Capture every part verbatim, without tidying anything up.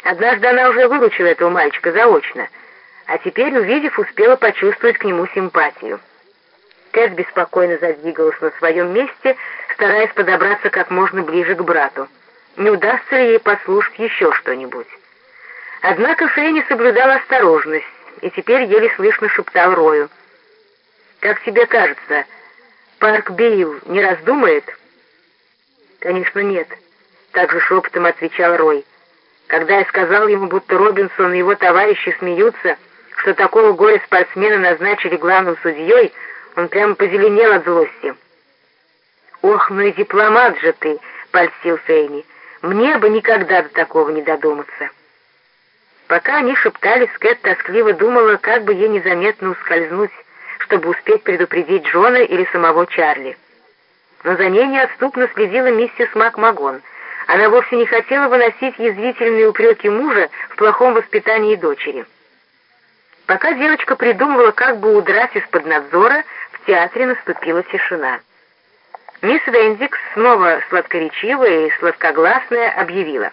Однажды она уже выручила этого мальчика заочно, а теперь, увидев, успела почувствовать к нему симпатию. Тесс беспокойно задвигалась на своем месте, стараясь подобраться как можно ближе к брату. Не удастся ли ей послушать еще что-нибудь? Однако Фрэнни соблюдала осторожность, и теперь еле слышно шептал Рою: «Как тебе кажется, Парк Бейл не раздумает?» «Конечно, нет», — также шепотом отвечал Рой. «Когда я сказал ему, будто Робинсон и его товарищи смеются, что такого горя-спортсмена назначили главным судьей, он прямо позеленел от злости». «Ох, ну и дипломат же ты!» — польстил Фрэнни. «Мне бы никогда до такого не додуматься». Пока они шептались, Кэт тоскливо думала, как бы ей незаметно ускользнуть, чтобы успеть предупредить Джона или самого Чарли. Но за ней неотступно следила миссис Макмагон. Она вовсе не хотела выносить язвительные упреки мужа в плохом воспитании дочери. Пока девочка придумывала, как бы удрать из-под надзора, в театре наступила тишина. Мисс Вендикс, снова сладкоречивая и сладкогласная, объявила: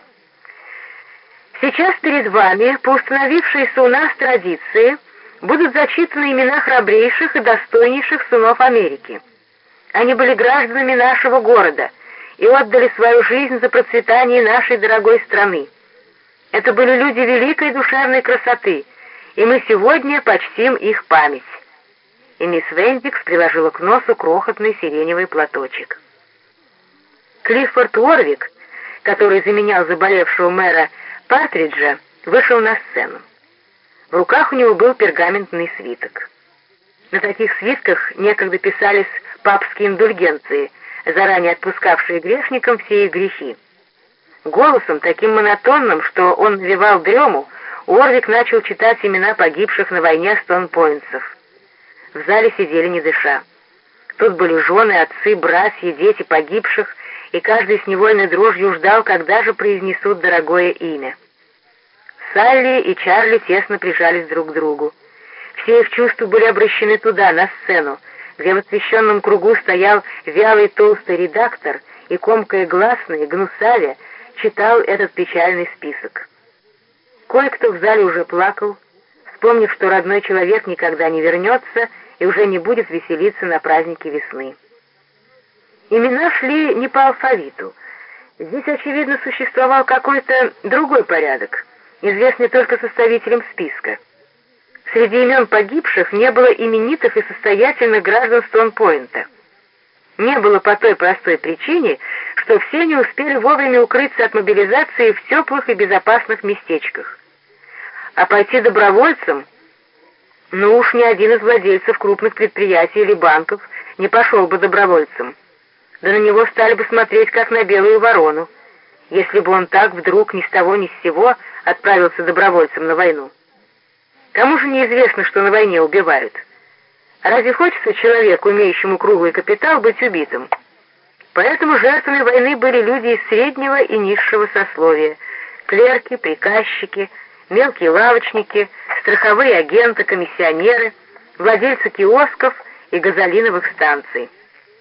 «Сейчас перед вами, по установившейся у нас традиции, будут зачитаны имена храбрейших и достойнейших сынов Америки. Они были гражданами нашего города и отдали свою жизнь за процветание нашей дорогой страны. Это были люди великой душевной красоты, и мы сегодня почтим их память». И мисс Вендикс приложила к носу крохотный сиреневый платочек. Клиффорд Уорвик, который заменял заболевшего мэра Партриджа, вышел на сцену. В руках у него был пергаментный свиток. На таких свитках некогда писались папские индульгенции, заранее отпускавшие грешникам все их грехи. Голосом, таким монотонным, что он навевал дрему, Уорвик начал читать имена погибших на войне стонпойнтсов. В зале сидели не дыша. Тут были жены, отцы, братья, дети погибших, и каждый с невольной дрожью ждал, когда же произнесут дорогое имя. Салли и Чарли тесно прижались друг к другу. Все их чувства были обращены туда, на сцену, где в освещенном кругу стоял вялый толстый редактор и, комкая гласные, гнусавя, читал этот печальный список. Кое-кто в зале уже плакал, вспомнив, что родной человек никогда не вернется и уже не будет веселиться на празднике весны. Имена шли не по алфавиту. Здесь, очевидно, существовал какой-то другой порядок, известный только составителям списка. Среди имен погибших не было именитых и состоятельных граждан Стонпойнта. Не было по той простой причине, что все не успели вовремя укрыться от мобилизации в теплых и безопасных местечках. А пойти добровольцем, ну уж ни один из владельцев крупных предприятий или банков не пошел бы добровольцем. Да на него стали бы смотреть, как на белую ворону, если бы он так вдруг ни с того ни с сего отправился добровольцем на войну. Кому же неизвестно, что на войне убивают? Разве хочется человеку, имеющему круглый капитал, быть убитым? Поэтому жертвами войны были люди из среднего и низшего сословия: клерки, приказчики, мелкие лавочники, страховые агенты, комиссионеры, владельцы киосков и газолиновых станций.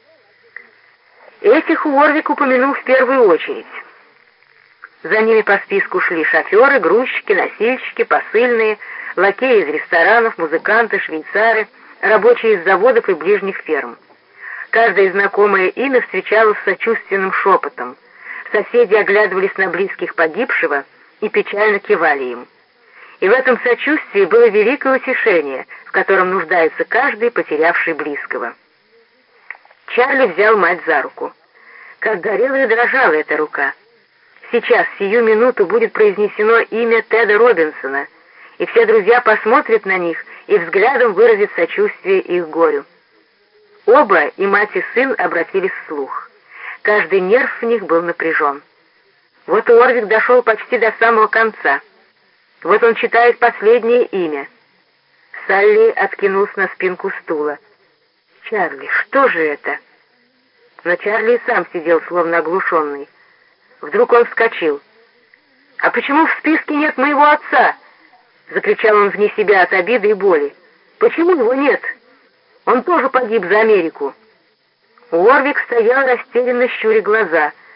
Этих Уорвик упомянул в первую очередь. За ними по списку шли шоферы, грузчики, носильщики, посыльные, лакеи из ресторанов, музыканты, швейцары, рабочие из заводов и ближних ферм. Каждое знакомое имя встречалось с сочувственным шепотом. Соседи оглядывались на близких погибшего и печально кивали им. И в этом сочувствии было великое утешение, в котором нуждается каждый, потерявший близкого. Чарли взял мать за руку. Как горела и дрожала эта рука. Сейчас, сию минуту, будет произнесено имя Теда Робинсона, и все друзья посмотрят на них и взглядом выразят сочувствие их горю. Оба, и мать, и сын, обратились вслух. Каждый нерв в них был напряжен. Вот Уорвик дошел почти до самого конца. Вот он читает последнее имя. Салли откинулся на спинку стула. «Чарли, что же это?» Но Чарли и сам сидел, словно оглушенный. Вдруг он вскочил. «А почему в списке нет моего отца?» — закричал он вне себя от обиды и боли. «Почему его нет? Он тоже погиб за Америку». Уорвик стоял растерянно, щуря глаза —